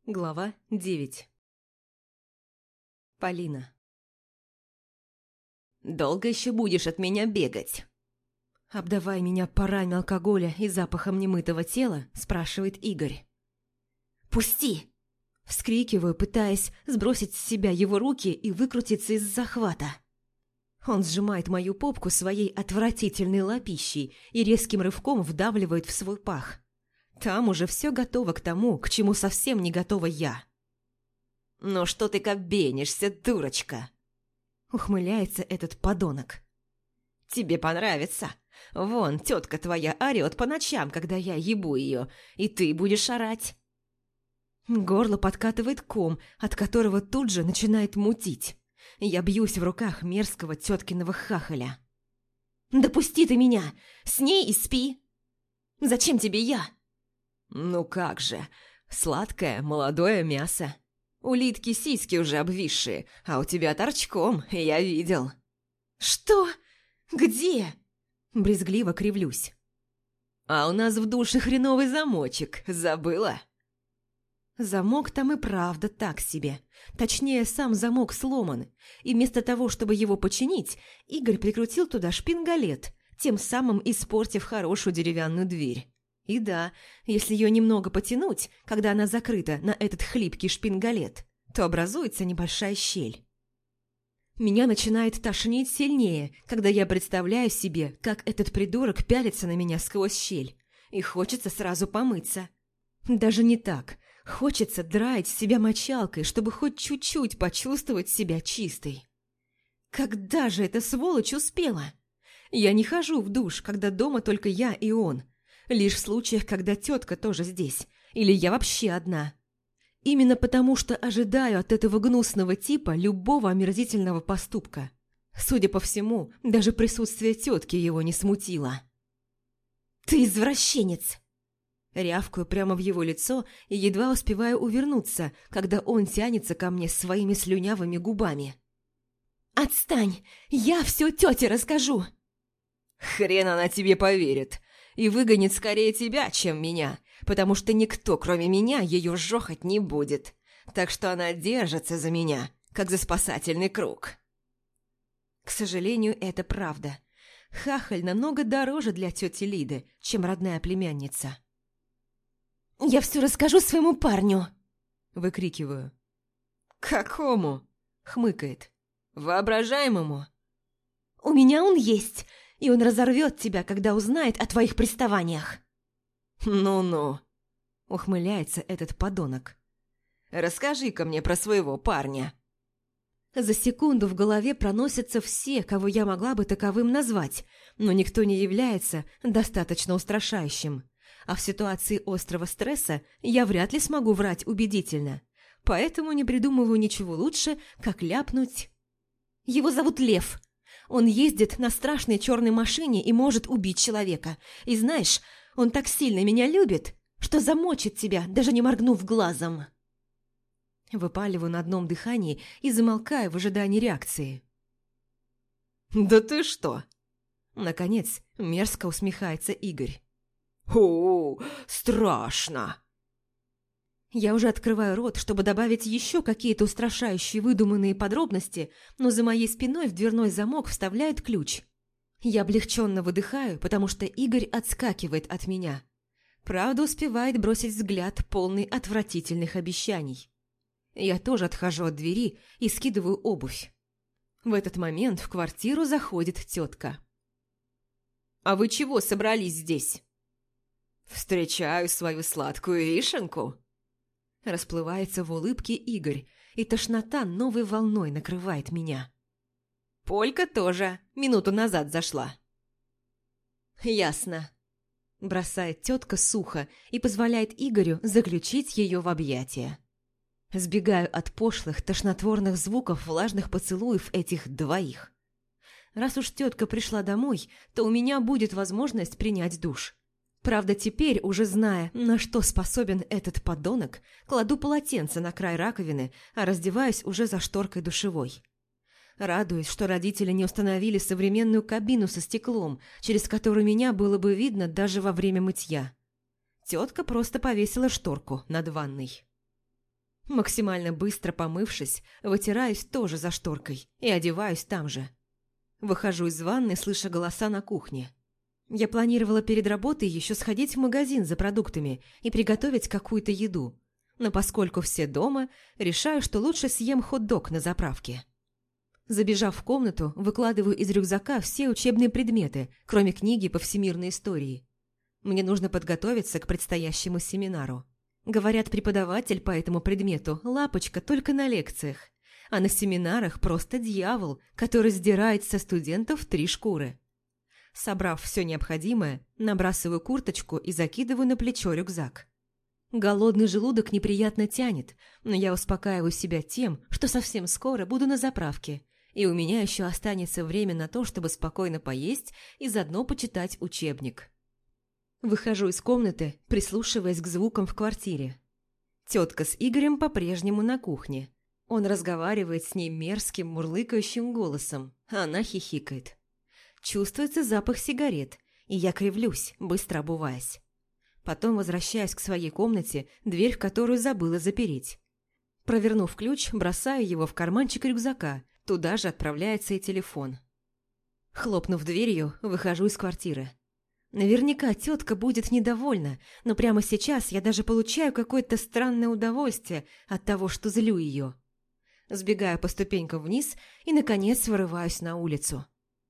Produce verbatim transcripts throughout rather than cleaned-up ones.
Глава девять. Полина. «Долго еще будешь от меня бегать?» Обдавая меня парами алкоголя и запахом немытого тела, спрашивает Игорь. «Пусти!» Вскрикиваю, пытаясь сбросить с себя его руки и выкрутиться из захвата. Он сжимает мою попку своей отвратительной лапищей и резким рывком вдавливает в свой пах. Там уже все готово к тому, к чему совсем не готова я. «Ну что ты кабенишься, дурочка?» Ухмыляется этот подонок. «Тебе понравится. Вон, тетка твоя орёт по ночам, когда я ебу ее, и ты будешь орать». Горло подкатывает ком, от которого тут же начинает мутить. Я бьюсь в руках мерзкого теткиного хахаля. «Да пусти ты меня! С ней и спи! Зачем тебе я?» «Ну как же, сладкое молодое мясо. Улитки сиськи уже обвисшие, а у тебя торчком, я видел». «Что? Где?» Брезгливо кривлюсь. «А у нас в душе хреновый замочек, забыла?» Замок там и правда так себе. Точнее, сам замок сломан, и вместо того, чтобы его починить, Игорь прикрутил туда шпингалет, тем самым испортив хорошую деревянную дверь. И да, если ее немного потянуть, когда она закрыта на этот хлипкий шпингалет, то образуется небольшая щель. Меня начинает тошнить сильнее, когда я представляю себе, как этот придурок пялится на меня сквозь щель, и хочется сразу помыться. Даже не так. Хочется драить себя мочалкой, чтобы хоть чуть-чуть почувствовать себя чистой. Когда же эта сволочь успела? Я не хожу в душ, когда дома только я и он. Лишь в случаях, когда тетка тоже здесь, или я вообще одна. Именно потому, что ожидаю от этого гнусного типа любого омерзительного поступка. Судя по всему, даже присутствие тетки его не смутило. «Ты извращенец!» Рявкаю прямо в его лицо и едва успеваю увернуться, когда он тянется ко мне своими слюнявыми губами. «Отстань! Я все тете расскажу!» «Хрен она тебе поверит и выгонит скорее тебя, чем меня, потому что никто, кроме меня, ее жохать не будет, так что она держится за меня, как за спасательный круг». К сожалению, это правда. Хахаль намного дороже для тети Лиды, чем родная племянница. «Я все расскажу своему парню!» Выкрикиваю. «Какому?» — хмыкает. «Воображаемому?» «У меня он есть, и он разорвет тебя, когда узнает о твоих приставаниях». «Ну-ну», — ухмыляется этот подонок. «Расскажи-ка мне про своего парня». За секунду в голове проносятся все, кого я могла бы таковым назвать, но никто не является достаточно устрашающим. А в ситуации острого стресса я вряд ли смогу врать убедительно, поэтому не придумываю ничего лучше, как ляпнуть. «Его зовут Лев. Он ездит на страшной черной машине и может убить человека. И знаешь, он так сильно меня любит, что замочит тебя, даже не моргнув глазом». Выпаливаю на одном дыхании и замолкаю в ожидании реакции. «Да ты что?» Наконец, мерзко усмехается Игорь. «О, страшно!» Я уже открываю рот, чтобы добавить еще какие-то устрашающие выдуманные подробности, но за моей спиной в дверной замок вставляют ключ. Я облегченно выдыхаю, потому что Игорь отскакивает от меня. Правда, успевает бросить взгляд, полный отвратительных обещаний. Я тоже отхожу от двери и скидываю обувь. В этот момент в квартиру заходит тетка. «А вы чего собрались здесь?» «Встречаю свою сладкую вишенку». Расплывается в улыбке Игорь, и тошнота новой волной накрывает меня. «Полька тоже минуту назад зашла». «Ясно», – бросает тетка сухо и позволяет Игорю заключить ее в объятия. Сбегаю от пошлых, тошнотворных звуков влажных поцелуев этих двоих. Раз уж тетка пришла домой, то у меня будет возможность принять душ. Правда, теперь, уже зная, на что способен этот подонок, кладу полотенце на край раковины, а раздеваюсь уже за шторкой душевой. Радуюсь, что родители не установили современную кабину со стеклом, через которую меня было бы видно даже во время мытья. Тетка просто повесила шторку над ванной. Максимально быстро помывшись, вытираюсь тоже за шторкой и одеваюсь там же. Выхожу из ванны, слыша голоса на кухне. Я планировала перед работой еще сходить в магазин за продуктами и приготовить какую-то еду, но поскольку все дома, решаю, что лучше съем хот-дог на заправке. Забежав в комнату, выкладываю из рюкзака все учебные предметы, кроме книги по всемирной истории. Мне нужно подготовиться к предстоящему семинару. Говорят, преподаватель по этому предмету – лапочка только на лекциях, а на семинарах просто дьявол, который сдирает со студентов три шкуры. Собрав все необходимое, набрасываю курточку и закидываю на плечо рюкзак. Голодный желудок неприятно тянет, но я успокаиваю себя тем, что совсем скоро буду на заправке, и у меня еще останется время на то, чтобы спокойно поесть и заодно почитать учебник. Выхожу из комнаты, прислушиваясь к звукам в квартире. Тетка с Игорем по-прежнему на кухне. Он разговаривает с ней мерзким, мурлыкающим голосом, а она хихикает. Чувствуется запах сигарет, и я кривлюсь, быстро обуваясь. Потом возвращаюсь к своей комнате, дверь в которую забыла запереть. Провернув ключ, бросаю его в карманчик рюкзака, туда же отправляется и телефон. Хлопнув дверью, выхожу из квартиры. Наверняка тетка будет недовольна, но прямо сейчас я даже получаю какое-то странное удовольствие от того, что злю ее. Сбегаю по ступенькам вниз и, наконец, вырываюсь на улицу.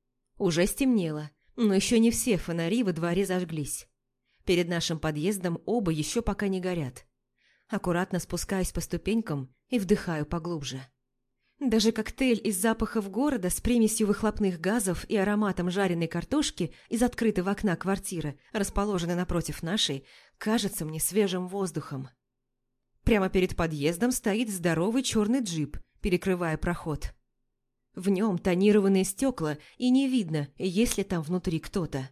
Уже стемнело, но еще не все фонари во дворе зажглись. Перед нашим подъездом оба еще пока не горят. Аккуратно спускаюсь по ступенькам и вдыхаю поглубже. Даже коктейль из запахов города с примесью выхлопных газов и ароматом жареной картошки из открытого окна квартиры, расположенной напротив нашей, кажется мне свежим воздухом. Прямо перед подъездом стоит здоровый черный джип, перекрывая проход. В нем тонированные стекла, и не видно, есть ли там внутри кто-то.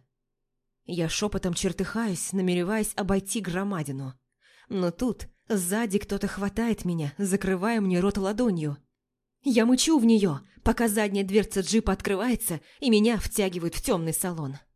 Я шепотом чертыхаюсь, намереваясь обойти громадину. Но тут сзади кто-то хватает меня, закрывая мне рот ладонью. Я мычу в нее, пока задняя дверца джипа открывается, и меня втягивают в темный салон.